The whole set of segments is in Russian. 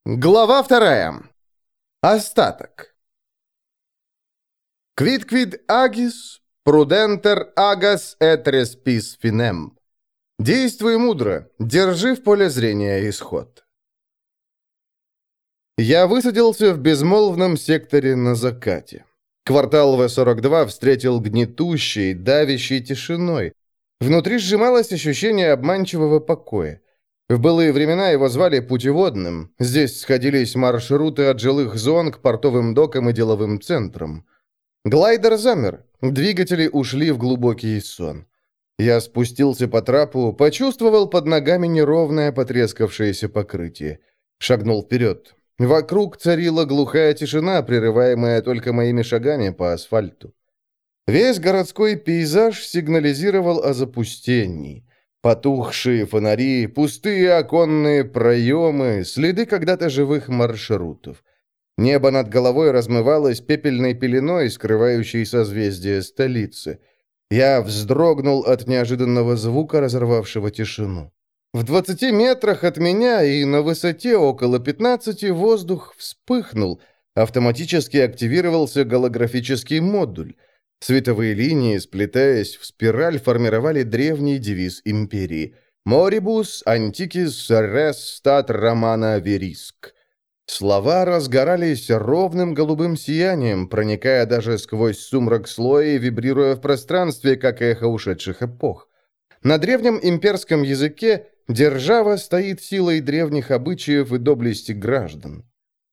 Глава 2. Остаток. Quid agis, prudenter agas et respis finem. Действуй мудро, держи в поле зрения исход. Я высадился в безмолвном секторе на закате. Квартал В-42 встретил гнетущей, давящей тишиной. Внутри сжималось ощущение обманчивого покоя. В былые времена его звали путеводным. Здесь сходились маршруты от жилых зон к портовым докам и деловым центрам. Глайдер замер. Двигатели ушли в глубокий сон. Я спустился по трапу, почувствовал под ногами неровное потрескавшееся покрытие. Шагнул вперед. Вокруг царила глухая тишина, прерываемая только моими шагами по асфальту. Весь городской пейзаж сигнализировал о запустении. Потухшие фонари, пустые оконные проемы, следы когда-то живых маршрутов. Небо над головой размывалось пепельной пеленой, скрывающей созвездие столицы. Я вздрогнул от неожиданного звука, разорвавшего тишину. В 20 метрах от меня и на высоте около 15 воздух вспыхнул. Автоматически активировался голографический модуль. Световые линии, сплетаясь в спираль, формировали древний девиз империи «Moribus antiquis res stat Romana verisc». Слова разгорались ровным голубым сиянием, проникая даже сквозь сумрак слоя и вибрируя в пространстве, как эхо ушедших эпох. На древнем имперском языке держава стоит силой древних обычаев и доблести граждан.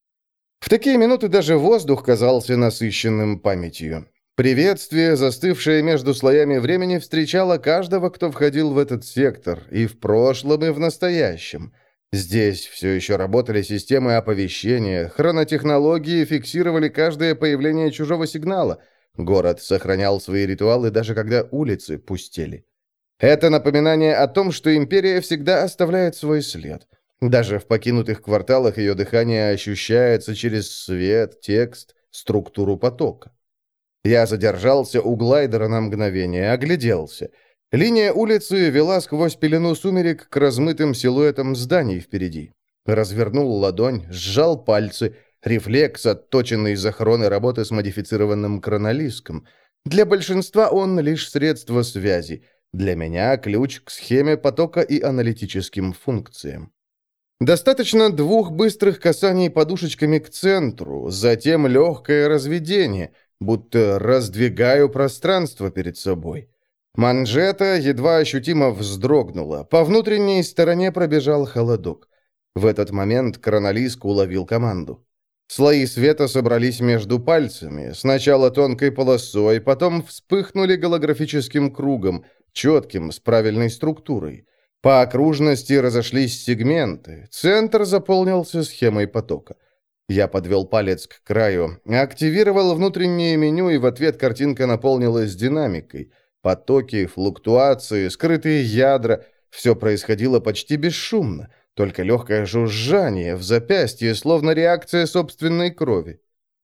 В такие минуты даже воздух казался насыщенным памятью. Приветствие, застывшее между слоями времени, встречало каждого, кто входил в этот сектор, и в прошлом, и в настоящем. Здесь все еще работали системы оповещения, хронотехнологии фиксировали каждое появление чужого сигнала. Город сохранял свои ритуалы, даже когда улицы пустели. Это напоминание о том, что империя всегда оставляет свой след. Даже в покинутых кварталах ее дыхание ощущается через свет, текст, структуру потока. Я задержался у глайдера на мгновение, огляделся. Линия улицы вела сквозь пелену сумерек к размытым силуэтам зданий впереди. Развернул ладонь, сжал пальцы. Рефлекс, отточенный из охраны работы с модифицированным хронолиском. Для большинства он лишь средство связи. Для меня ключ к схеме потока и аналитическим функциям. Достаточно 2 быстрых касаний подушечками к центру, затем легкое разведение, будто раздвигаю пространство перед собой. Манжета едва ощутимо вздрогнула, по внутренней стороне пробежал холодок. В этот момент хронолиск уловил команду. Слои света собрались между пальцами, сначала тонкой полосой, потом вспыхнули голографическим кругом, четким, с правильной структурой. По окружности разошлись сегменты, центр заполнился схемой потока. Я подвел палец к краю, активировал внутреннее меню, и в ответ картинка наполнилась динамикой. Потоки, флуктуации, скрытые ядра – все происходило почти бесшумно, только легкое жужжание в запястье, словно реакция собственной крови.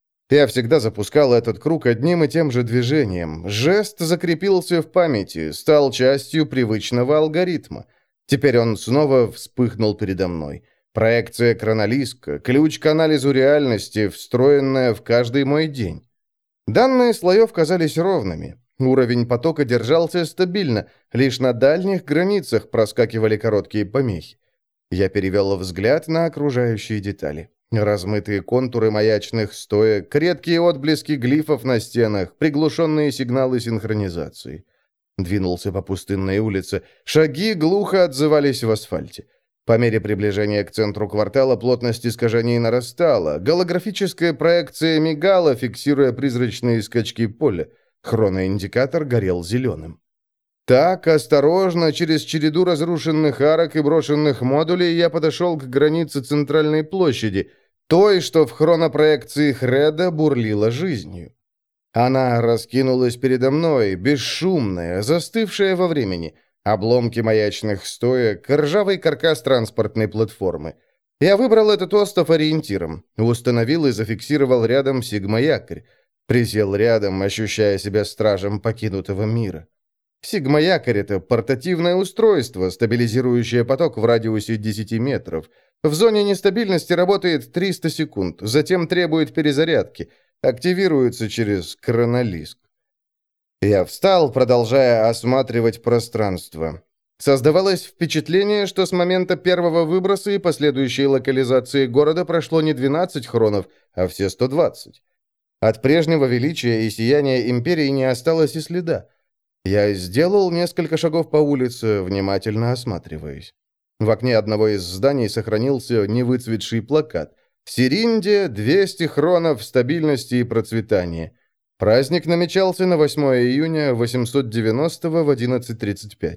Я всегда запускал этот круг одним и тем же движением. Жест закрепился в памяти, стал частью привычного алгоритма. Теперь он снова вспыхнул передо мной. Проекция хронолиска, ключ к анализу реальности, встроенная в каждый мой день. Данные слоев казались ровными. Уровень потока держался стабильно, лишь на дальних границах проскакивали короткие помехи. Я перевел взгляд на окружающие детали. Размытые контуры маячных стоек, редкие отблески глифов на стенах, приглушенные сигналы синхронизации. Двинулся по пустынной улице. Шаги глухо отзывались в асфальте. По мере приближения к центру квартала плотность искажений нарастала. Голографическая проекция мигала, фиксируя призрачные скачки поля. Хроноиндикатор горел зеленым. Так, осторожно, через череду разрушенных арок и брошенных модулей я подошел к границе центральной площади, той, что в хронопроекции Хреда бурлила жизнью. Она раскинулась передо мной, бесшумная, застывшая во времени. Обломки маячных стоек, ржавый каркас транспортной платформы. Я выбрал этот остров ориентиром, установил и зафиксировал рядом сигма-якорь. Присел рядом, ощущая себя стражем покинутого мира. Сигма-якорь — это портативное устройство, стабилизирующее поток в радиусе 10 метров. В зоне нестабильности работает 300 секунд, затем требует перезарядки. Активируется через хронолиск. Я встал, продолжая осматривать пространство. Создавалось впечатление, что с момента первого выброса и последующей локализации города прошло не 12 хронов, а все 120. От прежнего величия и сияния империи не осталось и следа. Я сделал несколько шагов по улице, внимательно осматриваясь. В окне одного из зданий сохранился невыцветший плакат. «Сиринде 200 хронов стабильности и процветания». Праздник намечался на 8 июня 890 в 11:35.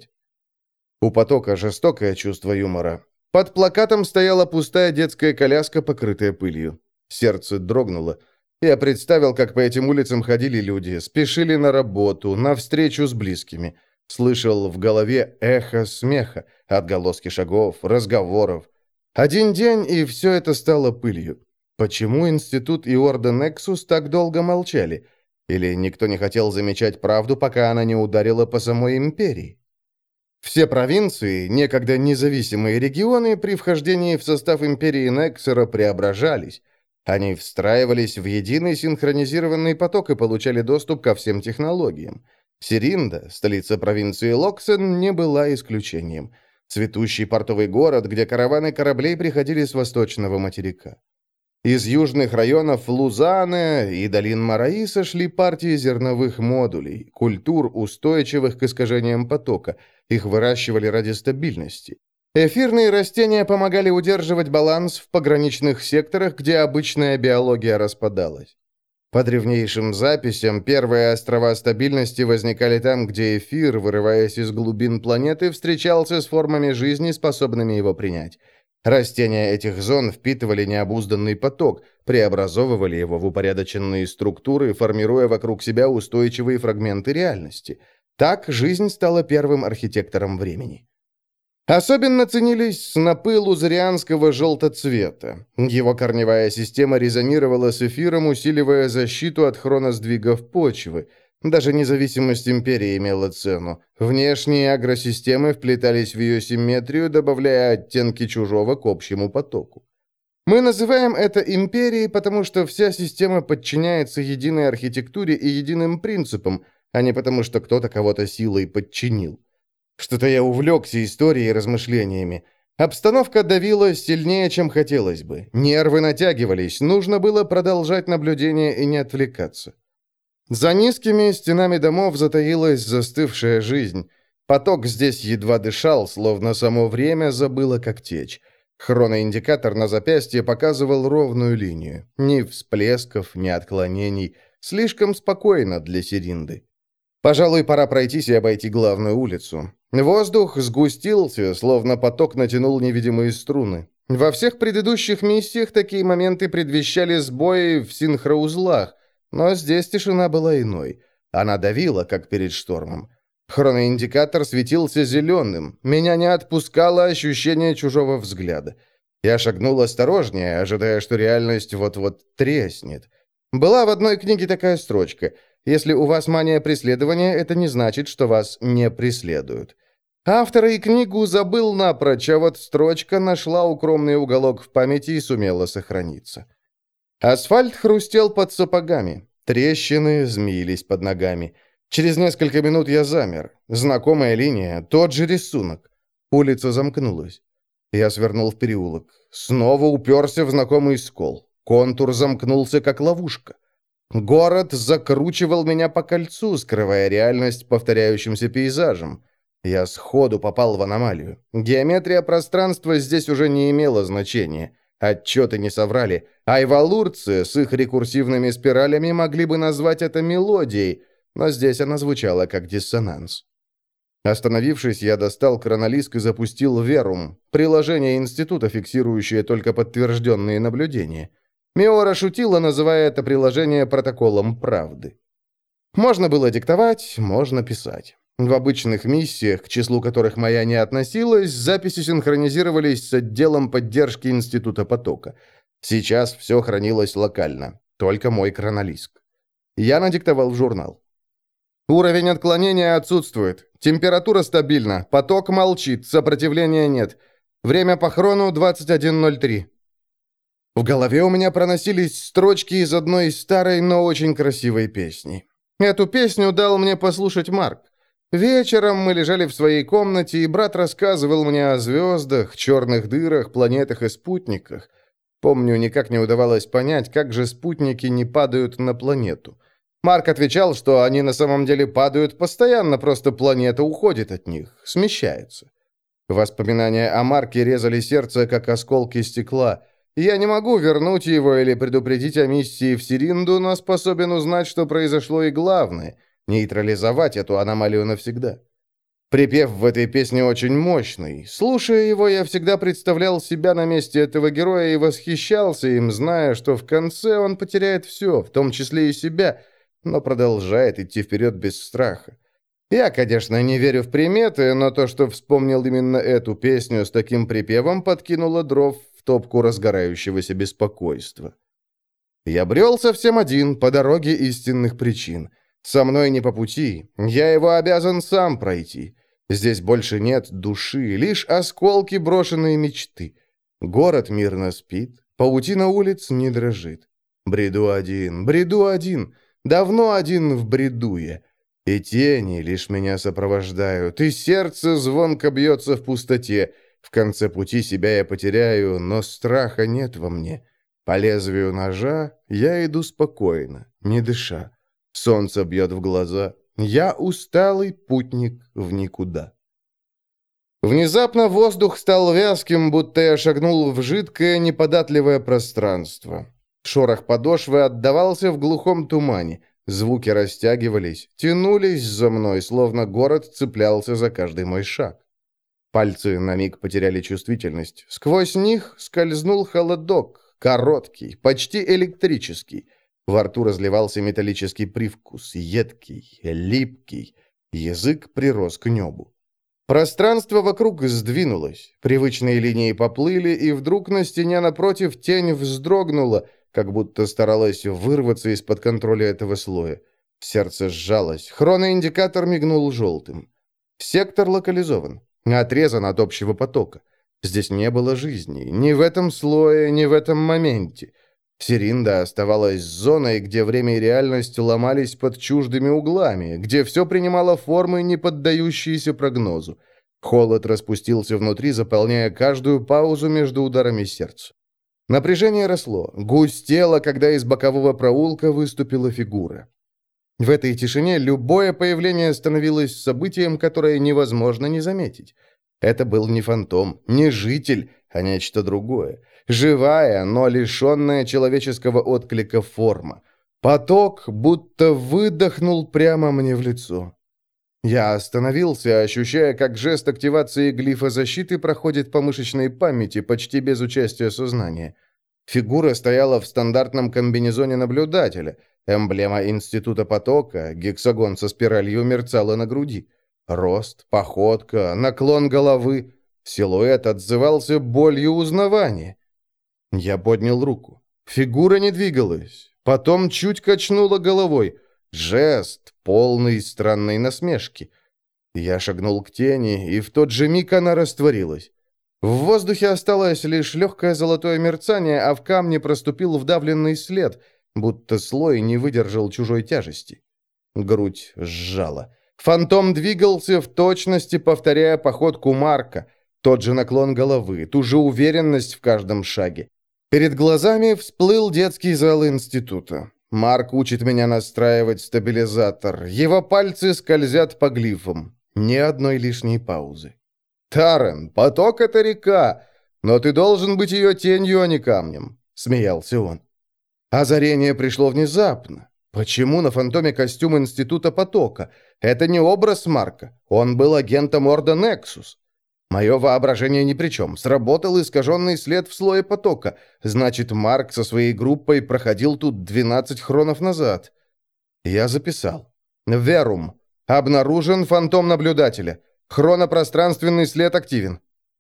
У потока жестокое чувство юмора. Под плакатом стояла пустая детская коляска, покрытая пылью. Сердце дрогнуло. Я представил, как по этим улицам ходили люди, спешили на работу, на встречу с близкими. Слышал в голове эхо смеха, отголоски шагов, разговоров. Один день, и все это стало пылью. Почему институт и Орден Нексус так долго молчали? Или никто не хотел замечать правду, пока она не ударила по самой империи? Все провинции, некогда независимые регионы, при вхождении в состав империи Нексера преображались. Они встраивались в единый синхронизированный поток и получали доступ ко всем технологиям. Сиринда, столица провинции Локсен, не была исключением. Цветущий портовый город, где караваны кораблей приходили с восточного материка. Из южных районов Лузаны и долин Мараиса шли партии зерновых модулей, культур, устойчивых к искажениям потока. Их выращивали ради стабильности. Эфирные растения помогали удерживать баланс в пограничных секторах, где обычная биология распадалась. По древнейшим записям, первые острова стабильности возникали там, где эфир, вырываясь из глубин планеты, встречался с формами жизни, способными его принять. Растения этих зон впитывали необузданный поток, преобразовывали его в упорядоченные структуры, формируя вокруг себя устойчивые фрагменты реальности. Так жизнь стала первым архитектором времени. Особенно ценились снопы лузарианского желтоцвета. Его корневая система резонировала с эфиром, усиливая защиту от хроносдвигов почвы. Даже независимость империи имела цену. Внешние агросистемы вплетались в ее симметрию, добавляя оттенки чужого к общему потоку. Мы называем это империей, потому что вся система подчиняется единой архитектуре и единым принципам, а не потому что кто-то кого-то силой подчинил. Что-то я увлекся историей и размышлениями. Обстановка давила сильнее, чем хотелось бы. Нервы натягивались, нужно было продолжать наблюдение и не отвлекаться. За низкими стенами домов затаилась застывшая жизнь. Поток здесь едва дышал, словно само время забыло, как течь. Хроноиндикатор на запястье показывал ровную линию. Ни всплесков, ни отклонений. Слишком спокойно для Сиринды. Пожалуй, пора пройтись и обойти главную улицу. Воздух сгустился, словно поток натянул невидимые струны. Во всех предыдущих миссиях такие моменты предвещали сбои в синхроузлах, но здесь тишина была иной. Она давила, как перед штормом. Хроноиндикатор светился зеленым. Меня не отпускало ощущение чужого взгляда. Я шагнул осторожнее, ожидая, что реальность вот-вот треснет. Была в одной книге такая строчка: «Если у вас мания преследования, это не значит, что вас не преследуют». Автор и книгу забыл напрочь, а вот строчка нашла укромный уголок в памяти и сумела сохраниться. Асфальт хрустел под сапогами. Трещины змеились под ногами. Через несколько минут я замер. Знакомая линия, тот же рисунок. Улица замкнулась. Я свернул в переулок. Снова уперся в знакомый скол. Контур замкнулся, как ловушка. Город закручивал меня по кольцу, скрывая реальность повторяющимся пейзажем. Я сходу попал в аномалию. Геометрия пространства здесь уже не имела значения. Отчеты не соврали. Айвалурцы с их рекурсивными спиралями могли бы назвать это мелодией, но здесь она звучала как диссонанс. Остановившись, я достал хронолиск и запустил Верум, приложение института, фиксирующее только подтвержденные наблюдения. Миора шутила, называя это приложение протоколом правды. Можно было диктовать, можно писать. В обычных миссиях, к числу которых моя не относилась, записи синхронизировались с отделом поддержки Института потока. Сейчас все хранилось локально, только мой хронолиск. Я надиктовал в журнал. Уровень отклонения отсутствует. Температура стабильна. Поток молчит. Сопротивления нет. Время по хрону 21:03. В голове у меня проносились строчки из одной старой, но очень красивой песни. Эту песню дал мне послушать Марк. Вечером мы лежали в своей комнате, и брат рассказывал мне о звездах, черных дырах, планетах и спутниках. Помню, никак не удавалось понять, как же спутники не падают на планету. Марк отвечал, что они на самом деле падают постоянно, просто планета уходит от них, смещается. Воспоминания о Марке резали сердце, как осколки стекла. Я не могу вернуть его или предупредить о миссии в Серинду, но способен узнать, что произошло, и главное — нейтрализовать эту аномалию навсегда. Припев в этой песне очень мощный. Слушая его, я всегда представлял себя на месте этого героя и восхищался им, зная, что в конце он потеряет все, в том числе и себя, но продолжает идти вперед без страха. Я, конечно, не верю в приметы, но то, что вспомнил именно эту песню с таким припевом, подкинуло дров в топку разгорающегося беспокойства. Я брел совсем один, по дороге истинных причин. Со мной не по пути, я его обязан сам пройти. Здесь больше нет души, лишь осколки брошенной мечты. Город мирно спит, паутина улиц не дрожит. Бреду один, давно один в бреду я. И тени лишь меня сопровождают, и сердце звонко бьется в пустоте. В конце пути себя я потеряю, но страха нет во мне. По лезвию ножа я иду спокойно, не дыша. Солнце бьет в глаза. Я усталый путник в никуда. Внезапно воздух стал вязким, будто я шагнул в жидкое, неподатливое пространство. Шорох подошвы отдавался в глухом тумане. Звуки растягивались, тянулись за мной, словно город цеплялся за каждый мой шаг. Пальцы на миг потеряли чувствительность. Сквозь них скользнул холодок, короткий, почти электрический. Во рту разливался металлический привкус, едкий, липкий. Язык прирос к небу. Пространство вокруг сдвинулось, привычные линии поплыли, и вдруг на стене напротив тень вздрогнула, как будто старалась вырваться из-под контроля этого слоя. Сердце сжалось, хроноиндикатор мигнул желтым. Сектор локализован, отрезан от общего потока. Здесь не было жизни, ни в этом слое, ни в этом моменте. Серинда оставалась зоной, где время и реальность ломались под чуждыми углами, где все принимало формы, не поддающиеся прогнозу. Холод распустился внутри, заполняя каждую паузу между ударами сердца. Напряжение росло, густело, когда из бокового проулка выступила фигура. В этой тишине любое появление становилось событием, которое невозможно не заметить. Это был не фантом, не житель, а нечто другое. Живая, но лишенная человеческого отклика форма. Поток будто выдохнул прямо мне в лицо. Я остановился, ощущая, как жест активации глифа защиты проходит по мышечной памяти, почти без участия сознания. Фигура стояла в стандартном комбинезоне наблюдателя. Эмблема Института потока, гексагон со спиралью, мерцала на груди. Рост, походка, наклон головы. Силуэт отзывался болью узнавания. Я поднял руку. Фигура не двигалась. Потом чуть качнула головой. Жест, полный странной насмешки. Я шагнул к тени, и в тот же миг она растворилась. В воздухе осталось лишь легкое золотое мерцание, а в камне проступил вдавленный след, будто слой не выдержал чужой тяжести. Грудь сжала. Фантом двигался в точности, повторяя походку Марка. Тот же наклон головы, ту же уверенность в каждом шаге. Перед глазами всплыл детский зал института. Марк учит меня настраивать стабилизатор. Его пальцы скользят по глифам. Ни одной лишней паузы. «Тарен, поток — это река, но ты должен быть ее тенью, а не камнем», — смеялся он. Озарение пришло внезапно. Почему на фантоме костюм Института потока? Это не образ Марка. Он был агентом Орда Нексус. Мое воображение ни при чем. Сработал искаженный след в слое потока. Значит, Марк со своей группой проходил тут 12 хронов назад. Я записал. Верум. Обнаружен фантом наблюдателя. Хронопространственный след активен.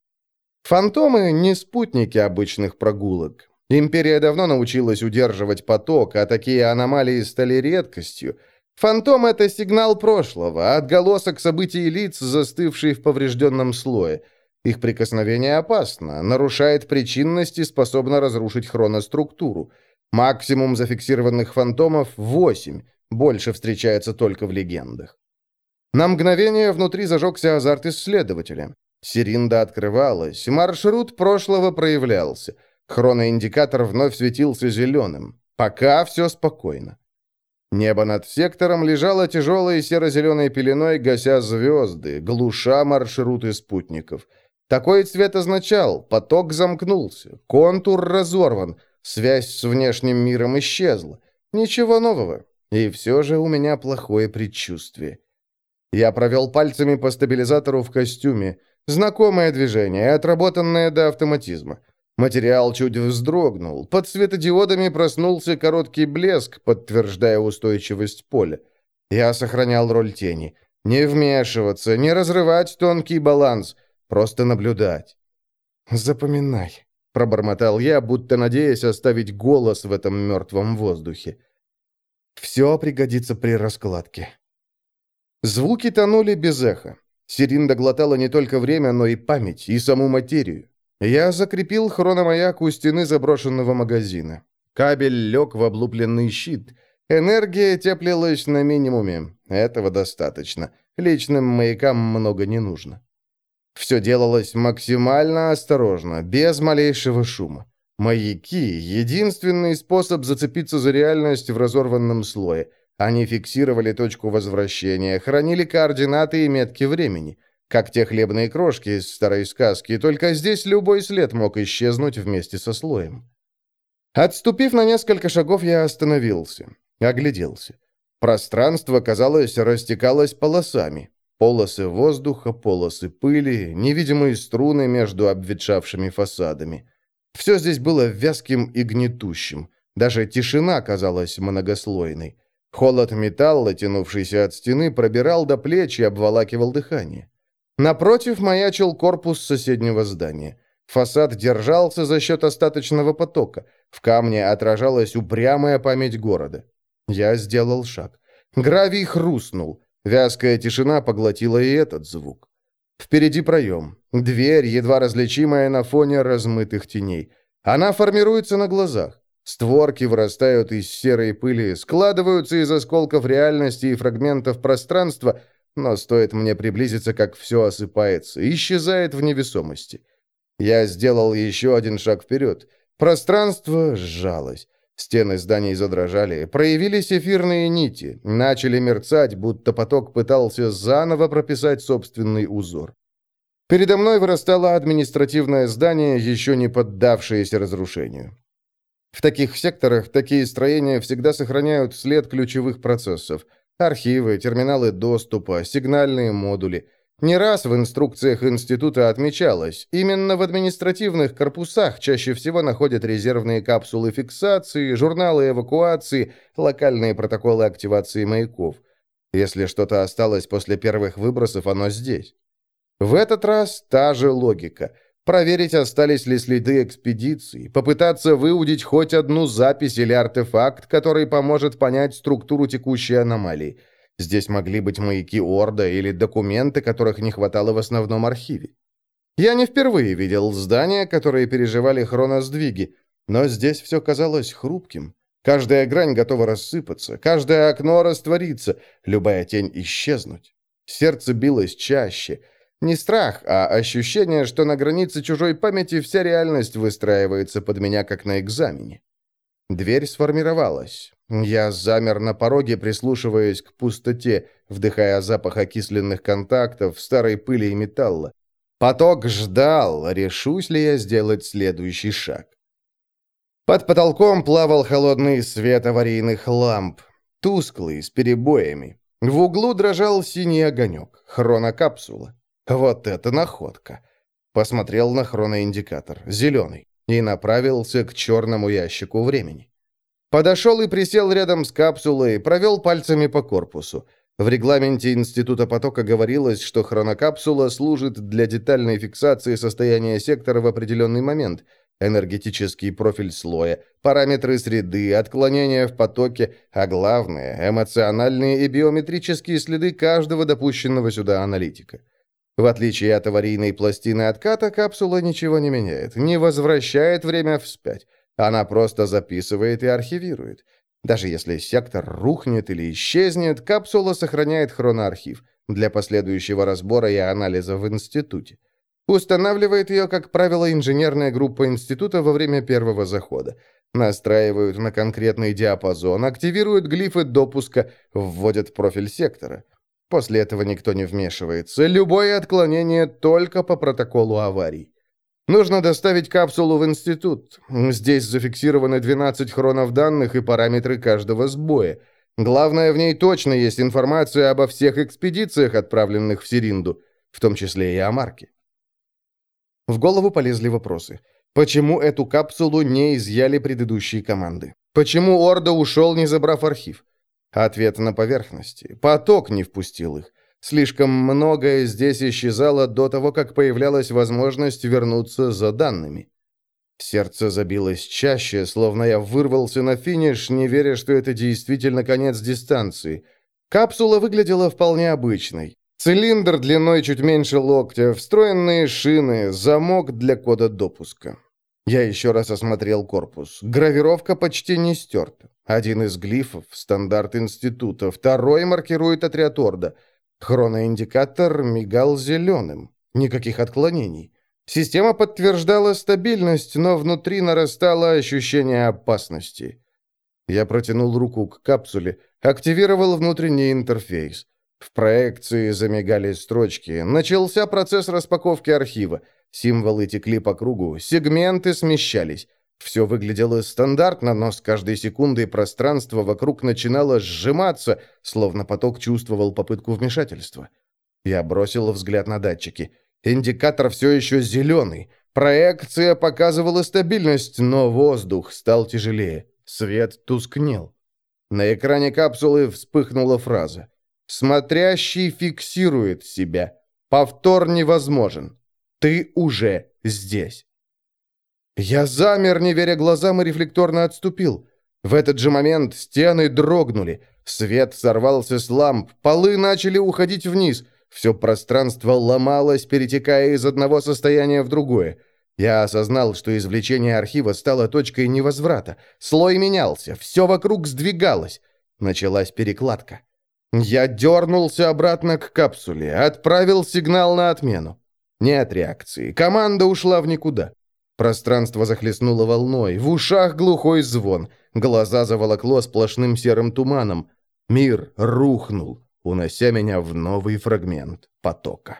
Фантомы не спутники обычных прогулок. Империя давно научилась удерживать поток, а такие аномалии стали редкостью. Фантом — это сигнал прошлого, отголосок событий лиц, застывший в поврежденном слое. Их прикосновение опасно, нарушает причинность и способно разрушить хроноструктуру. Максимум зафиксированных фантомов — 8, больше встречается только в легендах. На мгновение внутри зажегся азарт исследователя. Серинда открывалась, маршрут прошлого проявлялся. Хроноиндикатор вновь светился зеленым. Пока все спокойно. Небо над сектором лежало тяжелой серо-зеленой пеленой, гася звезды, глуша маршруты спутников. Такой цвет означал: поток замкнулся, контур разорван, связь с внешним миром исчезла. Ничего нового. И все же у меня плохое предчувствие. Я провел пальцами по стабилизатору в костюме. Знакомое движение, отработанное до автоматизма. Материал чуть вздрогнул. Под светодиодами проснулся короткий блеск, подтверждая устойчивость поля. Я сохранял роль тени. Не вмешиваться, не разрывать тонкий баланс, просто наблюдать. «Запоминай», — пробормотал я, будто надеясь оставить голос в этом мертвом воздухе. «Все пригодится при раскладке». Звуки тонули без эха. Серинда глотала не только время, но и память, и саму материю. Я закрепил хрономаяк у стены заброшенного магазина. Кабель лег в облупленный щит. Энергия теплилась на минимуме. Этого достаточно. Личным маякам много не нужно. Все делалось максимально осторожно, без малейшего шума. Маяки — единственный способ зацепиться за реальность в разорванном слое. Они фиксировали точку возвращения, хранили координаты и метки времени. Как те хлебные крошки из старой сказки, только здесь любой след мог исчезнуть вместе со слоем. Отступив на несколько шагов, я остановился, огляделся. Пространство, казалось, растекалось полосами. Полосы воздуха, полосы пыли, невидимые струны между обветшавшими фасадами. Все здесь было вязким и гнетущим. Даже тишина казалась многослойной. Холод металла, тянувшийся от стены, пробирал до плеч и обволакивал дыхание. Напротив маячил корпус соседнего здания. Фасад держался за счет остаточного потока. В камне отражалась упрямая память города. Я сделал шаг. Гравий хрустнул. Вязкая тишина поглотила и этот звук. Впереди проем. Дверь, едва различимая на фоне размытых теней. Она формируется на глазах. Створки вырастают из серой пыли, складываются из осколков реальности и фрагментов пространства, но стоит мне приблизиться, как все осыпается, исчезает в невесомости. Я сделал еще один шаг вперед. Пространство сжалось. Стены зданий задрожали, проявились эфирные нити, начали мерцать, будто поток пытался заново прописать собственный узор. Передо мной вырастало административное здание, еще не поддавшееся разрушению. В таких секторах такие строения всегда сохраняют след ключевых процессов. Архивы, терминалы доступа, сигнальные модули. Не раз в инструкциях института отмечалось, именно в административных корпусах чаще всего находят резервные капсулы фиксации, журналы эвакуации, локальные протоколы активации маяков. Если что-то осталось после первых выбросов, оно здесь. В этот раз та же логика. Проверить, остались ли следы экспедиции, попытаться выудить хоть одну запись или артефакт, который поможет понять структуру текущей аномалии. Здесь могли быть маяки Орда или документы, которых не хватало в основном архиве. Я не впервые видел здания, которые переживали хроносдвиги, но здесь все казалось хрупким. Каждая грань готова рассыпаться, каждое окно раствориться, любая тень исчезнуть. Сердце билось чаще. Не страх, а ощущение, что на границе чужой памяти вся реальность выстраивается под меня, как на экзамене. Дверь сформировалась. Я замер на пороге, прислушиваясь к пустоте, вдыхая запах окисленных контактов, старой пыли и металла. Поток ждал, решусь ли я сделать следующий шаг. Под потолком плавал холодный свет аварийных ламп, тусклый, с перебоями. В углу дрожал синий огонек, хронокапсула. Вот это находка. Посмотрел на хроноиндикатор, зеленый, и направился к черному ящику времени. Подошел и присел рядом с капсулой, провел пальцами по корпусу. В регламенте Института потока говорилось, что хронокапсула служит для детальной фиксации состояния сектора в определенный момент. Энергетический профиль слоя, параметры среды, отклонения в потоке, а главное, эмоциональные и биометрические следы каждого допущенного сюда аналитика. В отличие от аварийной пластины отката, капсула ничего не меняет, не возвращает время вспять. Она просто записывает и архивирует. Даже если сектор рухнет или исчезнет, капсула сохраняет хроноархив для последующего разбора и анализа в институте. Устанавливает ее, как правило, инженерная группа института во время первого захода. Настраивают на конкретный диапазон, активируют глифы допуска, вводят профиль сектора. После этого никто не вмешивается. Любое отклонение только по протоколу аварий. Нужно доставить капсулу в институт. Здесь зафиксированы 12 хронов данных и параметры каждого сбоя. Главное, в ней точно есть информация обо всех экспедициях, отправленных в Серинду, в том числе и о Марке. В голову полезли вопросы. Почему эту капсулу не изъяли предыдущие команды? Почему Орда ушел, не забрав архив? Ответ на поверхности. Поток не впустил их. Слишком многое здесь исчезало до того, как появлялась возможность вернуться за данными. Сердце забилось чаще, словно я вырвался на финиш, не веря, что это действительно конец дистанции. Капсула выглядела вполне обычной. Цилиндр длиной чуть меньше локтя, встроенные шины, замок для кода допуска. Я еще раз осмотрел корпус. Гравировка почти не стерта. Один из глифов — стандарт института, второй маркирует отряд Орда. Хроноиндикатор мигал зеленым. Никаких отклонений. Система подтверждала стабильность, но внутри нарастало ощущение опасности. Я протянул руку к капсуле, активировал внутренний интерфейс. В проекции замигали строчки. Начался процесс распаковки архива. Символы текли по кругу, сегменты смещались. Все выглядело стандартно, но с каждой секундой пространство вокруг начинало сжиматься, словно поток чувствовал попытку вмешательства. Я бросил взгляд на датчики. Индикатор все еще зеленый. Проекция показывала стабильность, но воздух стал тяжелее. Свет тускнел. На экране капсулы вспыхнула фраза. «Смотрящий фиксирует себя. Повтор невозможен. Ты уже здесь». Я замер, не веря глазам, и рефлекторно отступил. В этот же момент стены дрогнули. Свет сорвался с ламп, полы начали уходить вниз. Все пространство ломалось, перетекая из одного состояния в другое. Я осознал, что извлечение архива стало точкой невозврата. Слой менялся, все вокруг сдвигалось. Началась перекладка. Я дернулся обратно к капсуле, отправил сигнал на отмену. Нет реакции, команда ушла в никуда. Пространство захлестнуло волной, в ушах глухой звон, глаза заволокло сплошным серым туманом. Мир рухнул, унося меня в новый фрагмент потока.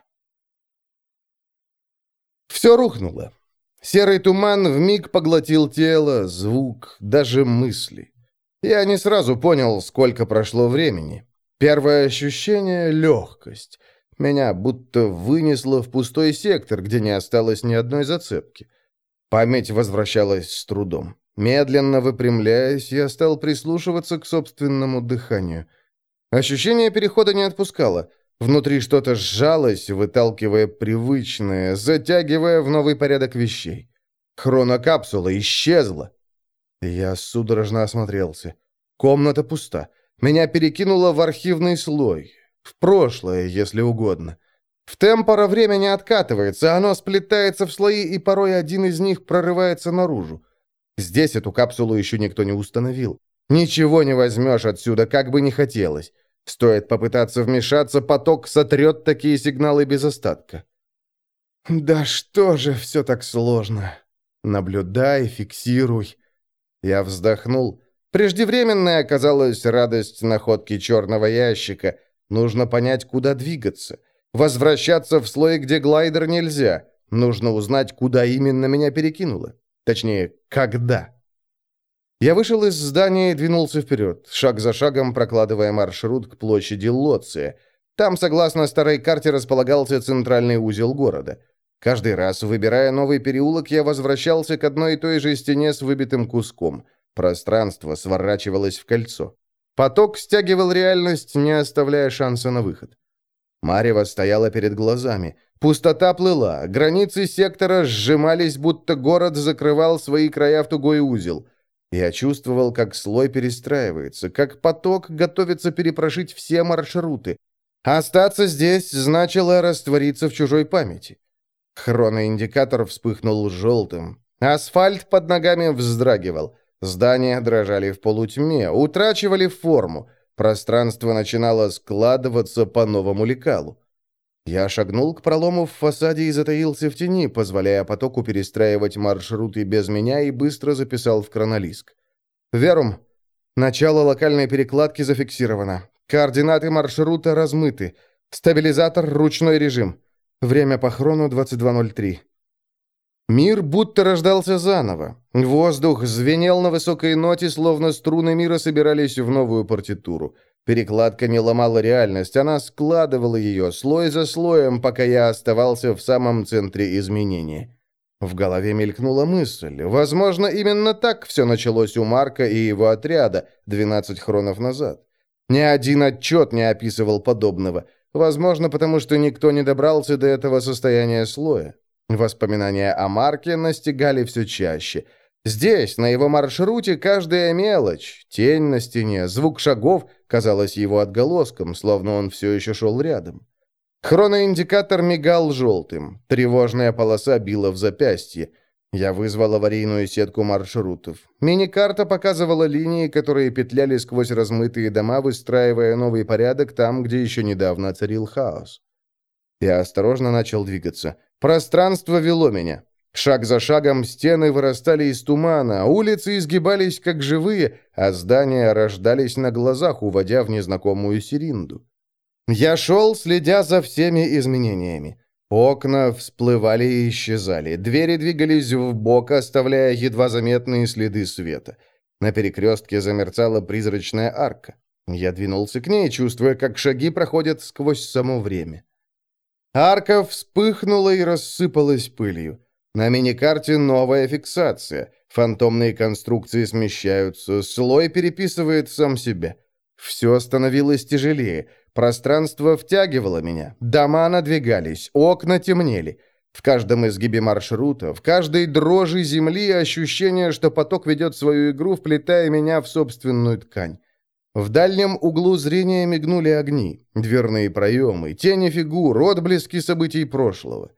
Все рухнуло. Серый туман вмиг поглотил тело, звук, даже мысли. Я не сразу понял, сколько прошло времени. Первое ощущение — легкость. Меня будто вынесло в пустой сектор, где не осталось ни одной зацепки. Память возвращалась с трудом. Медленно выпрямляясь, я стал прислушиваться к собственному дыханию. Ощущение перехода не отпускало. Внутри что-то сжалось, выталкивая привычное, затягивая в новый порядок вещей. Хронокапсула исчезла. Я судорожно осмотрелся. Комната пуста. Меня перекинуло в архивный слой. В прошлое, если угодно. В темпора время не откатывается, оно сплетается в слои, и порой один из них прорывается наружу. Здесь эту капсулу еще никто не установил. Ничего не возьмешь отсюда, как бы ни хотелось. Стоит попытаться вмешаться, поток сотрет такие сигналы без остатка. Да что же все так сложно? Наблюдай, фиксируй. Я вздохнул. Преждевременной оказалась радость находки черного ящика. Нужно понять, куда двигаться. Возвращаться в слой, где глайдер, нельзя. Нужно узнать, куда именно меня перекинуло. Точнее, когда. Я вышел из здания и двинулся вперед, шаг за шагом прокладывая маршрут к площади Лоция. Там, согласно старой карте, располагался центральный узел города. Каждый раз, выбирая новый переулок, я возвращался к одной и той же стене с выбитым куском. Пространство сворачивалось в кольцо. Поток стягивал реальность, не оставляя шанса на выход. Марево стояла перед глазами. Пустота плыла, границы сектора сжимались, будто город закрывал свои края в тугой узел. Я чувствовал, как слой перестраивается, как поток готовится перепрошить все маршруты. Остаться здесь значило раствориться в чужой памяти. Хроноиндикатор вспыхнул желтым. Асфальт под ногами вздрагивал. Здания дрожали в полутьме, утрачивали форму. Пространство начинало складываться по новому лекалу. Я шагнул к пролому в фасаде и затаился в тени, позволяя потоку перестраивать маршруты без меня, и быстро записал в хронолиск. Верум. Начало локальной перекладки зафиксировано. Координаты маршрута размыты. Стабилизатор — ручной режим. Время по хрону 22:03. Мир будто рождался заново. Воздух звенел на высокой ноте, словно струны мира собирались в новую партитуру. Перекладка не ломала реальность, она складывала ее слой за слоем, пока я оставался в самом центре изменения. В голове мелькнула мысль. Возможно, именно так все началось у Марка и его отряда 12 хронов назад. Ни один отчет не описывал подобного. Возможно, потому что никто не добрался до этого состояния слоя. Воспоминания о Марке настигали все чаще. Здесь, на его маршруте, каждая мелочь, тень на стене, звук шагов, казалось его отголоском, словно он все еще шел рядом. Хроноиндикатор мигал желтым. Тревожная полоса била в запястье. Я вызвал аварийную сетку маршрутов. Мини-карта показывала линии, которые петляли сквозь размытые дома, выстраивая новый порядок там, где еще недавно царил хаос. Я осторожно начал двигаться. Пространство вело меня. Шаг за шагом стены вырастали из тумана, улицы изгибались как живые, а здания рождались на глазах, уводя в незнакомую Серинду. Я шел, следя за всеми изменениями. Окна всплывали и исчезали, двери двигались вбок, оставляя едва заметные следы света. На перекрестке замерцала призрачная арка. Я двинулся к ней, чувствуя, как шаги проходят сквозь само время. Арка вспыхнула и рассыпалась пылью. На миникарте новая фиксация. Фантомные конструкции смещаются, слой переписывает сам себя. Все становилось тяжелее. Пространство втягивало меня. Дома надвигались, окна темнели. В каждом изгибе маршрута, в каждой дрожи земли ощущение, что поток ведет свою игру, вплетая меня в собственную ткань. В дальнем углу зрения мигнули огни, дверные проемы, тени фигур, отблески событий прошлого.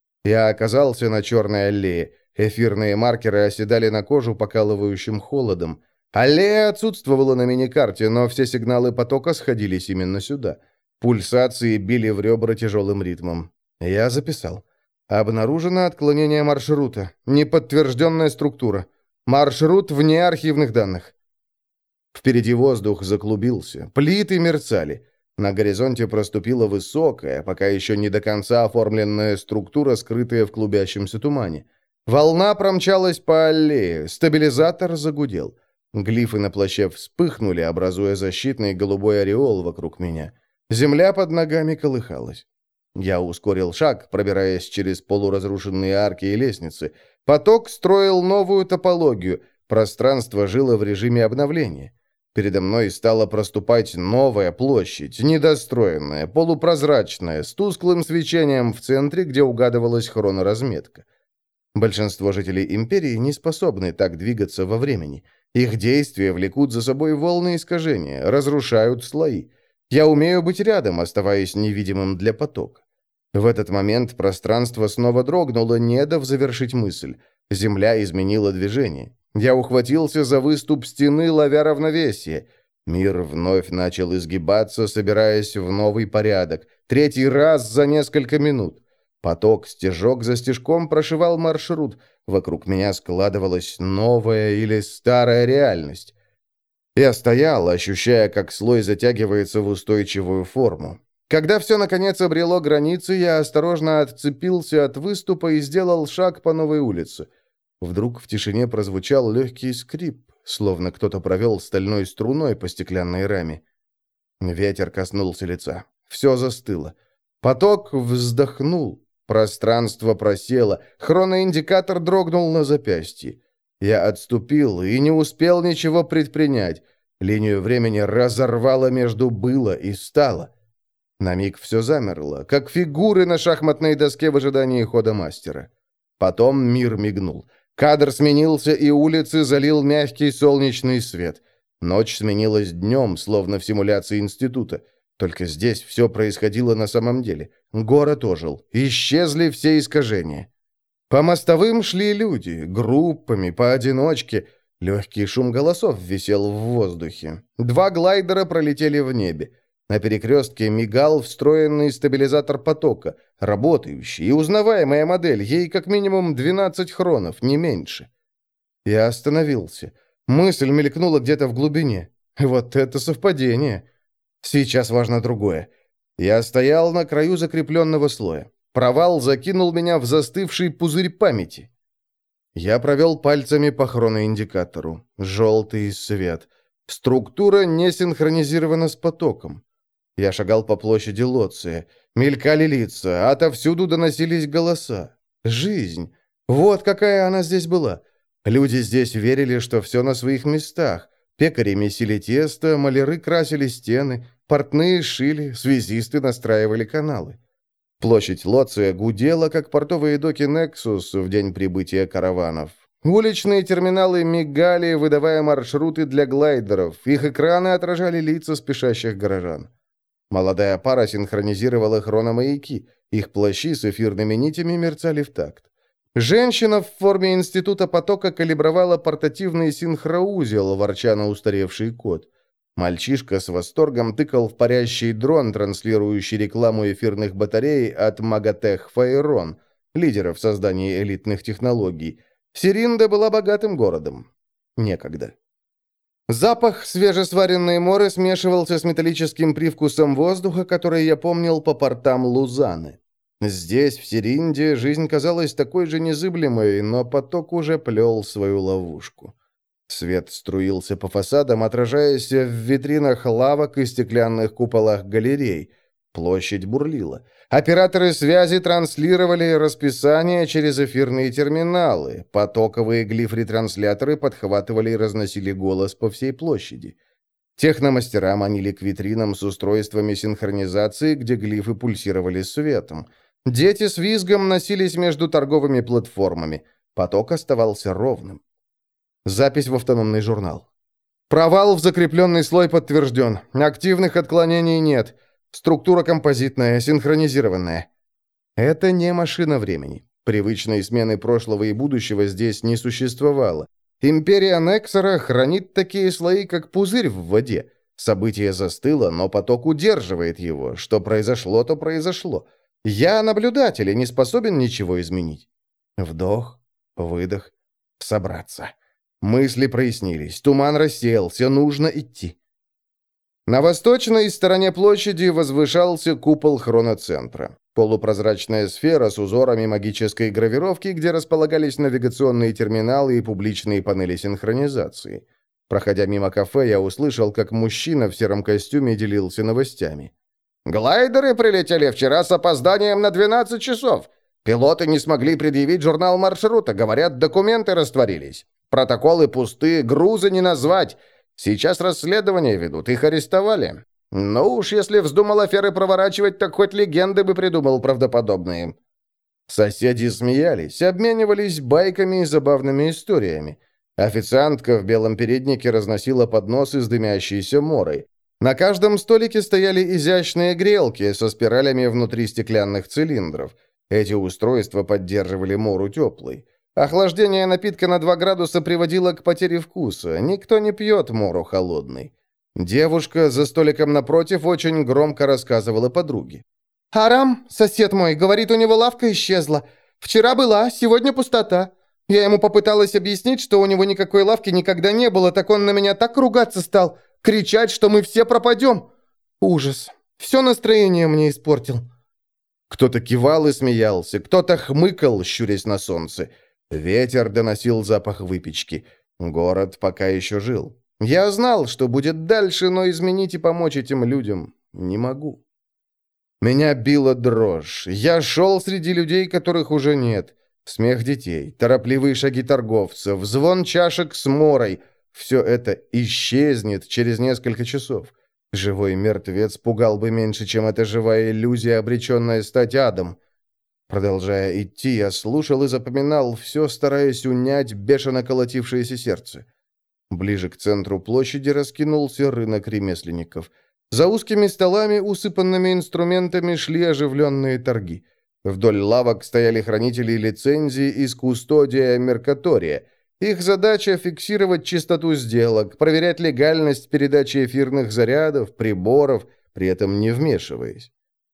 Я оказался на черной аллее. Эфирные маркеры оседали на кожу покалывающим холодом. Аллея отсутствовала на миникарте, но все сигналы потока сходились именно сюда. Пульсации били в ребра тяжелым ритмом. Я записал. Обнаружено отклонение маршрута. Неподтвержденная структура. Маршрут вне архивных данных. Впереди воздух заклубился. Плиты мерцали. На горизонте проступила высокая, пока еще не до конца оформленная структура, скрытая в клубящемся тумане. Волна промчалась по аллее. Стабилизатор загудел. Глифы на плаще вспыхнули, образуя защитный голубой ореол вокруг меня. Земля под ногами колыхалась. Я ускорил шаг, пробираясь через полуразрушенные арки и лестницы. Поток строил новую топологию. Пространство жило в режиме обновления. Передо мной стала проступать новая площадь, недостроенная, полупрозрачная, с тусклым свечением в центре, где угадывалась хроноразметка. Большинство жителей Империи не способны так двигаться во времени. Их действия влекут за собой волны искажения, разрушают слои. Я умею быть рядом, оставаясь невидимым для потока. В этот момент пространство снова дрогнуло, не дав завершить мысль. Земля изменила движение. Я ухватился за выступ стены, ловя равновесие. Мир вновь начал изгибаться, собираясь в новый порядок. Третий раз за несколько минут. Поток стежок за стежком прошивал маршрут. Вокруг меня складывалась новая или старая реальность. Я стоял, ощущая, как слой затягивается в устойчивую форму. Когда все наконец обрело границы, я осторожно отцепился от выступа и сделал шаг по новой улице. Вдруг в тишине прозвучал легкий скрип, словно кто-то провел стальной струной по стеклянной раме. Ветер коснулся лица. Все застыло. Поток вздохнул. Пространство просело. Хроноиндикатор дрогнул на запястье. Я отступил и не успел ничего предпринять. Линию времени разорвало между «было» и «стало». На миг все замерло, как фигуры на шахматной доске в ожидании хода мастера. Потом мир мигнул. Кадр сменился, и улицы залил мягкий солнечный свет. Ночь сменилась днем, словно в симуляции института. Только здесь все происходило на самом деле. Город ожил. Исчезли все искажения. По мостовым шли люди, группами, поодиночке. Легкий шум голосов висел в воздухе. 2 глайдера пролетели в небе. На перекрестке мигал встроенный стабилизатор потока, работающий и узнаваемая модель, ей как минимум 12 хронов, не меньше. Я остановился. Мысль мелькнула где-то в глубине. Вот это совпадение. Сейчас важно другое. Я стоял на краю закрепленного слоя. Провал закинул меня в застывший пузырь памяти. Я провел пальцами по хроноиндикатору. Желтый свет. Структура не синхронизирована с потоком. Я шагал по площади Лоция. Мелькали лица, отовсюду доносились голоса. Жизнь. Вот какая она здесь была. Люди здесь верили, что все на своих местах. Пекари месили тесто, маляры красили стены, портные шили, связисты настраивали каналы. Площадь Лоция гудела, как портовые доки «Нексус» в день прибытия караванов. Уличные терминалы мигали, выдавая маршруты для глайдеров. Их экраны отражали лица спешащих горожан. Молодая пара синхронизировала хрономаяки. Их плащи с эфирными нитями мерцали в такт. Женщина в форме института потока калибровала портативный синхроузел, ворча на устаревший код. Мальчишка с восторгом тыкал в парящий дрон, транслирующий рекламу эфирных батарей от Магатех Фаерон, лидера в создании элитных технологий. Сиринда была богатым городом. Некогда. Запах свежесваренной моры смешивался с металлическим привкусом воздуха, который я помнил по портам Лузаны. Здесь, в Сиринде, жизнь казалась такой же незыблемой, но поток уже плел свою ловушку. Свет струился по фасадам, отражаясь в витринах лавок и стеклянных куполах галерей. Площадь бурлила. Операторы связи транслировали расписание через эфирные терминалы. Потоковые глиф-ретрансляторы подхватывали и разносили голос по всей площади. Техномастера манили к витринам с устройствами синхронизации, где глифы пульсировали светом. Дети с визгом носились между торговыми платформами. Поток оставался ровным. Запись в автономный журнал. Провал в закрепленный слой подтвержден. Активных отклонений нет. Структура композитная, синхронизированная. Это не машина времени. Привычной смены прошлого и будущего здесь не существовало. Империя Нексора хранит такие слои, как пузырь в воде. Событие застыло, но поток удерживает его. Что произошло, то произошло. Я наблюдатель и не способен ничего изменить. Вдох, выдох, собраться. Мысли прояснились, туман рассеялся, нужно идти. На восточной стороне площади возвышался купол хроноцентра. Полупрозрачная сфера с узорами магической гравировки, где располагались навигационные терминалы и публичные панели синхронизации. Проходя мимо кафе, я услышал, как мужчина в сером костюме делился новостями. «Глайдеры прилетели вчера с опозданием на 12 часов. Пилоты не смогли предъявить журнал маршрута, говорят, документы растворились. Протоколы пусты, грузы не назвать. Сейчас расследование ведут, их арестовали. Ну уж, если вздумал аферы проворачивать, так хоть легенды бы придумал правдоподобные». Соседи смеялись, обменивались байками и забавными историями. Официантка в белом переднике разносила подносы с дымящейся морой. На каждом столике стояли изящные грелки со спиралями внутри стеклянных цилиндров. Эти устройства поддерживали мору теплой. Охлаждение напитка на 2 градуса приводило к потере вкуса. Никто не пьет мору холодной. Девушка за столиком напротив очень громко рассказывала подруге. «Арам, сосед мой, говорит, у него лавка исчезла. Вчера была, сегодня пустота. Я ему попыталась объяснить, что у него никакой лавки никогда не было, так он на меня так ругаться стал, кричать, что мы все пропадем. Ужас. Все настроение мне испортил». Кто-то кивал и смеялся, кто-то хмыкал, щурясь на солнце. Ветер доносил запах выпечки. Город пока еще жил. Я знал, что будет дальше, но изменить и помочь этим людям не могу. Меня била дрожь. Я шел среди людей, которых уже нет. Смех детей, торопливые шаги торговцев, звон чашек с морой. Все это исчезнет через несколько часов. Живой мертвец пугал бы меньше, чем эта живая иллюзия, обреченная стать адом. Продолжая идти, я слушал и запоминал все, стараясь унять бешено колотившееся сердце. Ближе к центру площади раскинулся рынок ремесленников. За узкими столами, усыпанными инструментами, шли оживленные торги. Вдоль лавок стояли хранители лицензий из Кустодия Меркатория. Их задача — фиксировать чистоту сделок, проверять легальность передачи эфирных зарядов, приборов, при этом не вмешиваясь.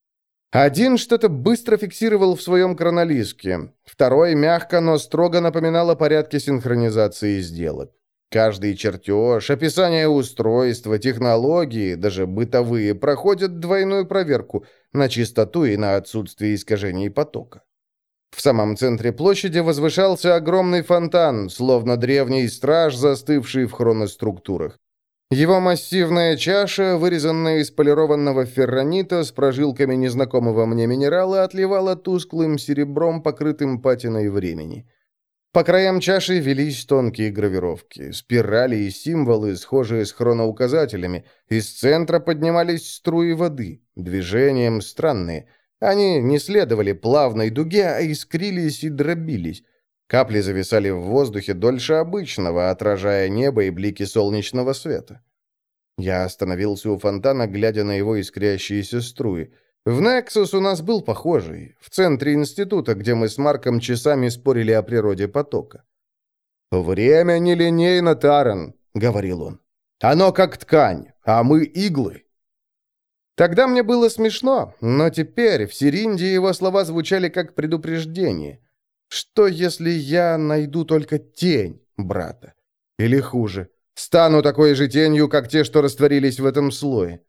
Один что-то быстро фиксировал в своем хронолиске, второй мягко, но строго напоминал о порядке синхронизации сделок. Каждый чертеж, описание устройства, технологии, даже бытовые, проходят двойную проверку на чистоту и на отсутствие искажений потока. В самом центре площади возвышался огромный фонтан, словно древний страж, застывший в хроноструктурах. Его массивная чаша, вырезанная из полированного ферронита с прожилками незнакомого мне минерала, отливала тусклым серебром, покрытым патиной времени. По краям чаши велись тонкие гравировки, спирали и символы, схожие с хроноуказателями. Из центра поднимались струи воды, движением странные. Они не следовали плавной дуге, а искрились и дробились. Капли зависали в воздухе дольше обычного, отражая небо и блики солнечного света. Я остановился у фонтана, глядя на его искрящиеся струи. В Нексус у нас был похожий, в центре института, где мы с Марком часами спорили о природе потока. «Время нелинейно, Таран», — говорил он. «Оно как ткань, а мы иглы». Тогда мне было смешно, но теперь в Сиринде его слова звучали как предупреждение. Что, если я найду только тень брата? Или хуже, стану такой же тенью, как те, что растворились в этом слое?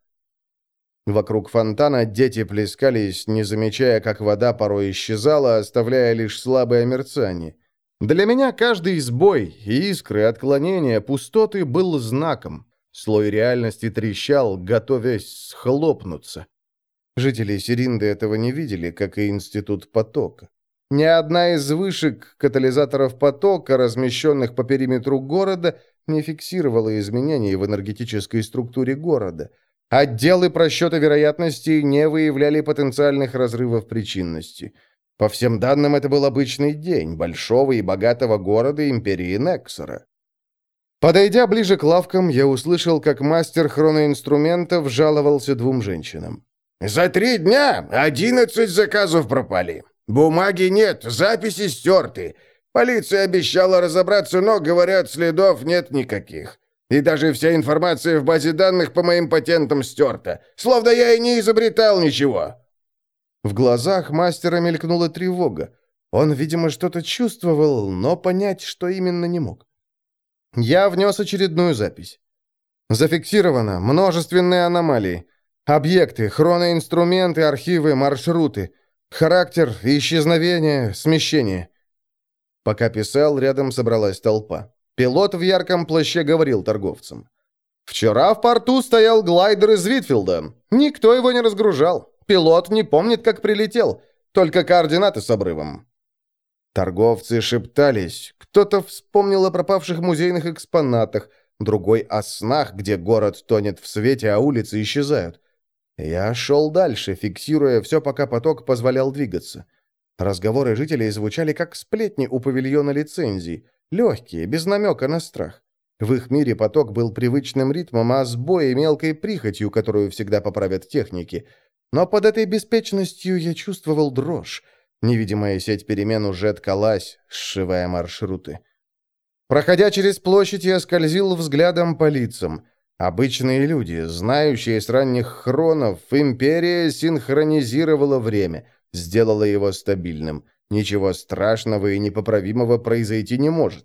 Вокруг фонтана дети плескались, не замечая, как вода порой исчезала, оставляя лишь слабое мерцание. Для меня каждый сбой, искры, отклонения, пустоты был знаком. Слой реальности трещал, готовясь схлопнуться. Жители Сиринды этого не видели, как и Институт потока. Ни одна из вышек катализаторов потока, размещенных по периметру города, не фиксировала изменений в энергетической структуре города. Отделы просчета вероятностей не выявляли потенциальных разрывов причинности. По всем данным, это был обычный день большого и богатого города империи Нексора. Подойдя ближе к лавкам, я услышал, как мастер хроноинструментов жаловался двум женщинам. «За 3 дня 11 заказов пропали. Бумаги нет, записи стерты. Полиция обещала разобраться, но, говорят, следов нет никаких. И даже вся информация в базе данных по моим патентам стерта. Словно я и не изобретал ничего». В глазах мастера мелькнула тревога. Он, видимо, что-то чувствовал, но понять, что именно, не мог. Я внес очередную запись. Зафиксировано множественные аномалии. Объекты, хроноинструменты, архивы, маршруты. Характер, исчезновение, смещение. Пока писал, рядом собралась толпа. Пилот в ярком плаще говорил торговцам. «Вчера в порту стоял глайдер из Витфилда. Никто его не разгружал. Пилот не помнит, как прилетел. Только координаты с обрывом». Торговцы шептались. Кто-то вспомнил о пропавших музейных экспонатах, другой о снах, где город тонет в свете, а улицы исчезают. Я шел дальше, фиксируя все, пока поток позволял двигаться. Разговоры жителей звучали как сплетни у павильона лицензий, легкие, без намека на страх. В их мире поток был привычным ритмом, а сбои — мелкой прихотью, которую всегда поправят техники. Но под этой беспечностью я чувствовал дрожь. Невидимая сеть перемен уже ткалась, сшивая маршруты. Проходя через площадь, я скользил взглядом по лицам. Обычные люди, знающие с ранних хронов, империя синхронизировала время, сделала его стабильным. Ничего страшного и непоправимого произойти не может.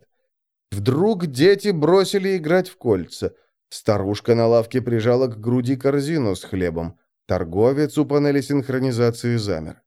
Вдруг дети бросили играть в кольца. Старушка на лавке прижала к груди корзину с хлебом. Торговец у панели синхронизации замер.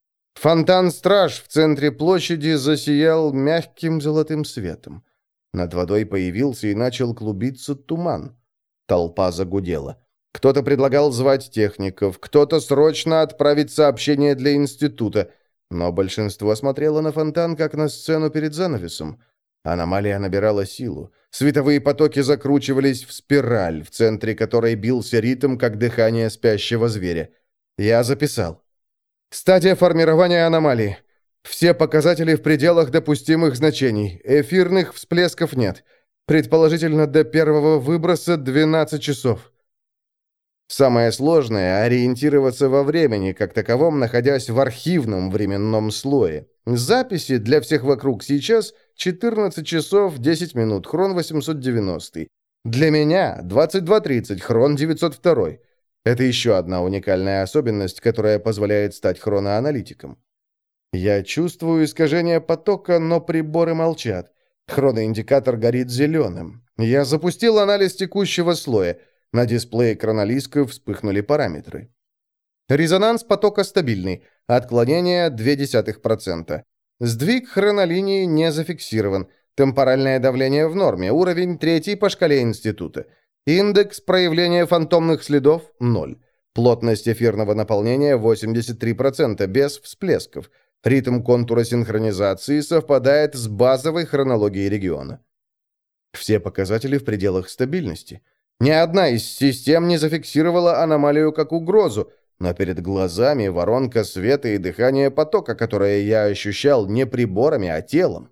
Фонтан-страж в центре площади засиял мягким золотым светом. Над водой появился и начал клубиться туман. Толпа загудела. Кто-то предлагал звать техников, кто-то срочно отправить сообщение для института, но большинство смотрело на фонтан, как на сцену перед занавесом. Аномалия набирала силу. Световые потоки закручивались в спираль, в центре которой бился ритм, как дыхание спящего зверя. Я записал. Стадия формирования аномалии. Все показатели в пределах допустимых значений. Эфирных всплесков нет. Предположительно, до первого выброса 12 часов. Самое сложное — ориентироваться во времени, как таковом, находясь в архивном временном слое. Записи для всех вокруг сейчас 14 часов 10 минут, хрон 890. Для меня 22:30, хрон 902. Это еще одна уникальная особенность, которая позволяет стать хроноаналитиком. Я чувствую искажение потока, но приборы молчат. Хроноиндикатор горит зеленым. Я запустил анализ текущего слоя. На дисплее хронолиска вспыхнули параметры. Резонанс потока стабильный. Отклонение 0,2%. Сдвиг хронолинии не зафиксирован. Темпоральное давление в норме. Уровень 3 по шкале института. Индекс проявления фантомных следов – 0. Плотность эфирного наполнения – 83%, без всплесков. Ритм контура синхронизации совпадает с базовой хронологией региона. Все показатели в пределах стабильности. Ни одна из систем не зафиксировала аномалию как угрозу, но перед глазами воронка света и дыхание потока, которое я ощущал не приборами, а телом.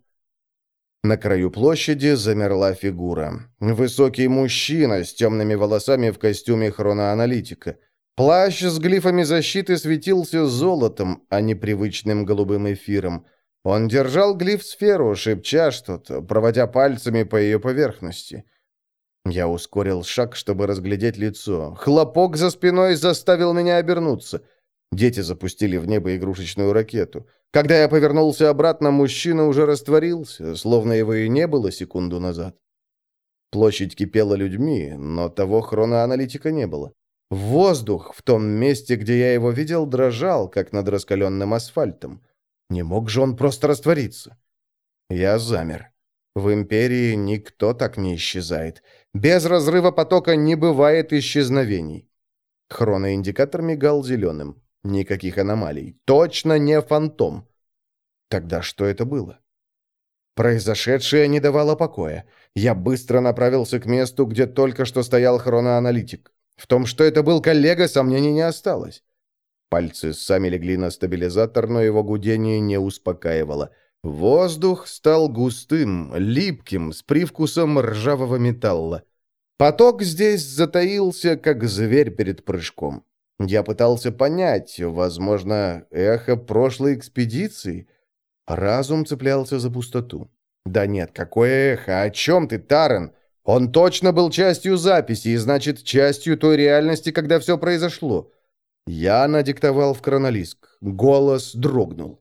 На краю площади замерла фигура. Высокий мужчина с темными волосами в костюме хроноаналитика. Плащ с глифами защиты светился золотом, а не привычным голубым эфиром. Он держал глиф-сферу, шепча что-то, проводя пальцами по ее поверхности. Я ускорил шаг, чтобы разглядеть лицо. Хлопок за спиной заставил меня обернуться. Дети запустили в небо игрушечную ракету. Когда я повернулся обратно, мужчина уже растворился, словно его и не было секунду назад. Площадь кипела людьми, но того хроноаналитика не было. Воздух в том месте, где я его видел, дрожал, как над раскаленным асфальтом. Не мог же он просто раствориться? Я замер. В Империи никто так не исчезает. Без разрыва потока не бывает исчезновений. Хроноиндикатор мигал зеленым. Никаких аномалий. Точно не фантом. Тогда что это было? Произошедшее не давало покоя. Я быстро направился к месту, где только что стоял хроноаналитик. В том, что это был коллега, сомнений не осталось. Пальцы сами легли на стабилизатор, но его гудение не успокаивало. Воздух стал густым, липким, с привкусом ржавого металла. Поток здесь затаился, как зверь перед прыжком. Я пытался понять, возможно, эхо прошлой экспедиции. Разум цеплялся за пустоту. Да нет, какое эхо? О чем ты, Тарен? Он точно был частью записи, и значит, частью той реальности, когда все произошло. Я надиктовал в хронолиск. Голос дрогнул.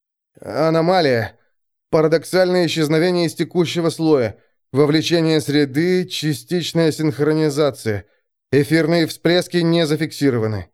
Аномалия. Парадоксальное исчезновение из текущего слоя. Вовлечение среды, частичная синхронизация. Эфирные всплески не зафиксированы.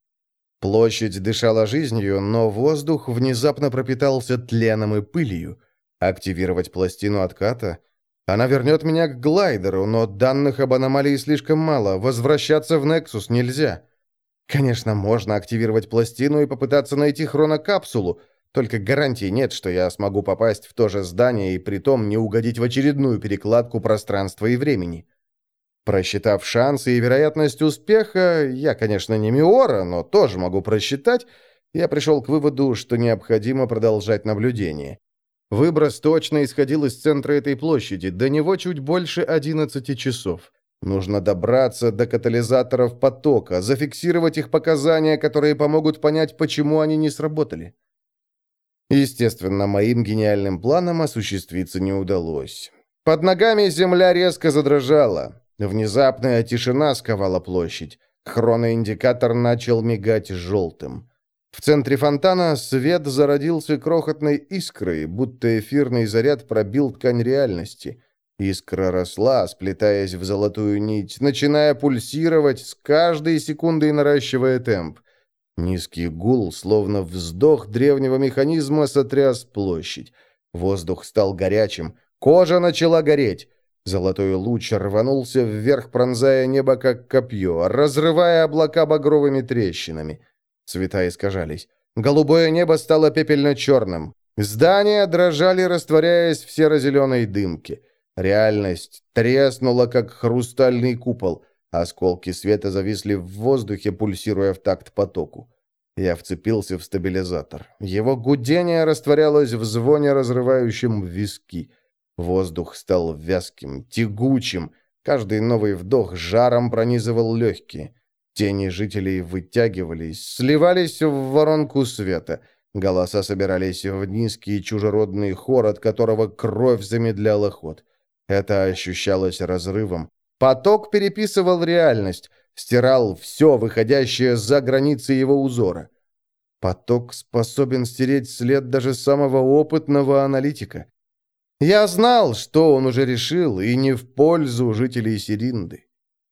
Площадь дышала жизнью, но воздух внезапно пропитался тленом и пылью. Активировать пластину отката? Она вернет меня к глайдеру, но данных об аномалии слишком мало. Возвращаться в Нексус нельзя. Конечно, можно активировать пластину и попытаться найти хронокапсулу, только гарантии нет, что я смогу попасть в то же здание и притом не угодить в очередную перекладку пространства и времени. Просчитав шансы и вероятность успеха, я, конечно, не Миора, но тоже могу просчитать, я пришел к выводу, что необходимо продолжать наблюдение. Выброс точно исходил из центра этой площади, до него чуть больше 11 часов. Нужно добраться до катализаторов потока, зафиксировать их показания, которые помогут понять, почему они не сработали. Естественно, моим гениальным планом осуществиться не удалось. Под ногами земля резко задрожала. Внезапная тишина сковала площадь. Хроноиндикатор начал мигать желтым. В центре фонтана свет зародился крохотной искрой, будто эфирный заряд пробил ткань реальности. Искра росла, сплетаясь в золотую нить, начиная пульсировать, с каждой секундой наращивая темп. Низкий гул, словно вздох древнего механизма, сотряс площадь. Воздух стал горячим, кожа начала гореть. Золотой луч рванулся вверх, пронзая небо как копье, разрывая облака багровыми трещинами. Цвета искажались. Голубое небо стало пепельно-черным. Здания дрожали, растворяясь в серо-зеленой дымке. Реальность треснула, как хрустальный купол. Осколки света зависли в воздухе, пульсируя в такт потоку. Я вцепился в стабилизатор. Его гудение растворялось в звоне, разрывающем виски. Воздух стал вязким, тягучим. Каждый новый вдох жаром пронизывал легкие. Тени жителей вытягивались, сливались в воронку света. Голоса собирались в низкий чужеродный хор, от которого кровь замедляла ход. Это ощущалось разрывом. Поток переписывал реальность, стирал все, выходящее за границы его узора. Поток способен стереть след даже самого опытного аналитика. Я знал, что он уже решил, и не в пользу жителей Серинды.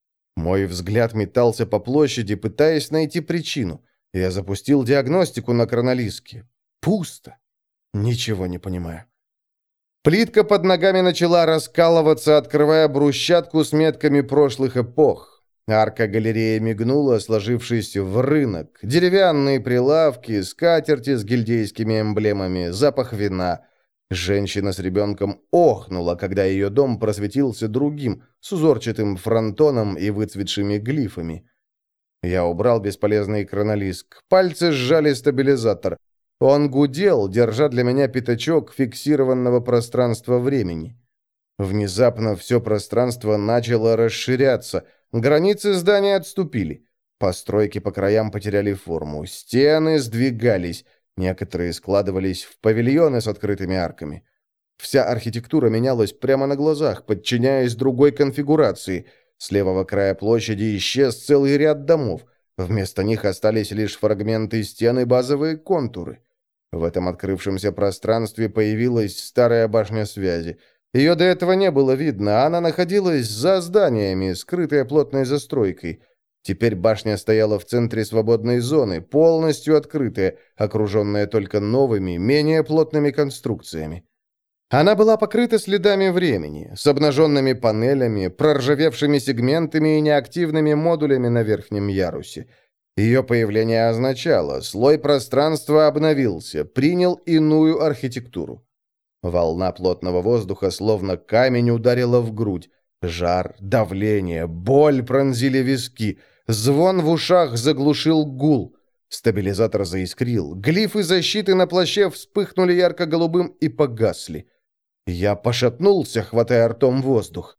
Мой взгляд метался по площади, пытаясь найти причину. Я запустил диагностику на Кронолиске. Пусто. Ничего не понимаю. Плитка под ногами начала раскалываться, открывая брусчатку с метками прошлых эпох. Арка-галерея мигнула, сложившись в рынок. Деревянные прилавки, скатерти с гильдейскими эмблемами, запах вина. Женщина с ребенком охнула, когда ее дом просветился другим, с узорчатым фронтоном и выцветшими глифами. Я убрал бесполезный Кронолиск. Пальцы сжали стабилизатор. Он гудел, держа для меня пятачок фиксированного пространства-времени. Внезапно все пространство начало расширяться. Границы здания отступили. Постройки по краям потеряли форму. Стены сдвигались. Некоторые складывались в павильоны с открытыми арками. Вся архитектура менялась прямо на глазах, подчиняясь другой конфигурации. С левого края площади исчез целый ряд домов. Вместо них остались лишь фрагменты стен и базовые контуры. В этом открывшемся пространстве появилась старая башня связи. Ее до этого не было видно, она находилась за зданиями, скрытая плотной застройкой. Теперь башня стояла в центре свободной зоны, полностью открытая, окруженная только новыми, менее плотными конструкциями. Она была покрыта следами времени, с обнаженными панелями, проржавевшими сегментами и неактивными модулями на верхнем ярусе. Ее появление означало, слой пространства обновился, принял иную архитектуру. Волна плотного воздуха словно камень ударила в грудь. Жар, давление, боль пронзили виски. Звон в ушах заглушил гул. Стабилизатор заискрил. Глифы защиты на плаще вспыхнули ярко-голубым и погасли. Я пошатнулся, хватая ртом воздух.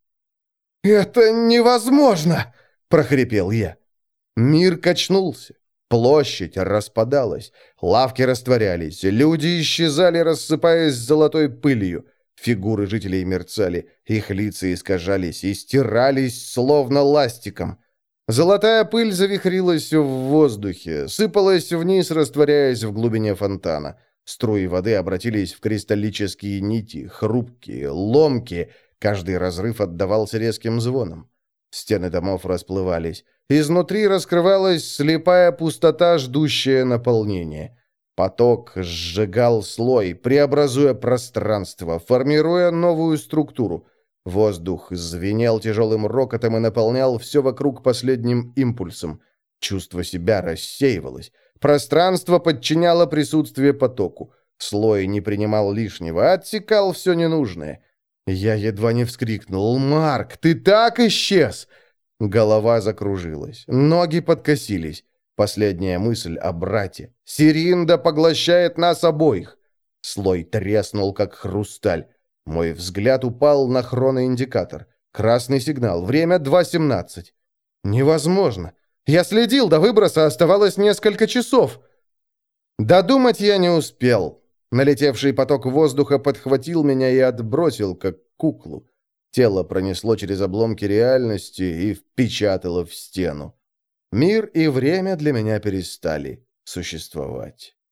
«Это невозможно!» — прохрипел я. Мир качнулся. Площадь распадалась. Лавки растворялись. Люди исчезали, рассыпаясь золотой пылью. Фигуры жителей мерцали. Их лица искажались и стирались, словно ластиком. Золотая пыль завихрилась в воздухе, сыпалась вниз, растворяясь в глубине фонтана. Струи воды обратились в кристаллические нити, хрупкие, ломкие. Каждый разрыв отдавался резким звоном. Стены домов расплывались. Изнутри раскрывалась слепая пустота, ждущая наполнения. Поток сжигал слой, преобразуя пространство, формируя новую структуру. Воздух звенел тяжелым рокотом и наполнял все вокруг последним импульсом. Чувство себя рассеивалось. Пространство подчиняло присутствие потоку. Слой не принимал лишнего, отсекал все ненужное. Я едва не вскрикнул: «Марк, ты так исчез!» Голова закружилась, ноги подкосились. Последняя мысль о брате. Серинда поглощает нас обоих. Слой треснул, как хрусталь. Мой взгляд упал на хроноиндикатор. Красный сигнал. Время 2:17. Невозможно. Я следил, до выброса оставалось несколько часов. Додумать я не успел. Налетевший поток воздуха подхватил меня и отбросил, как куклу. Тело пронесло через обломки реальности и впечатало в стену. Мир и время для меня перестали существовать.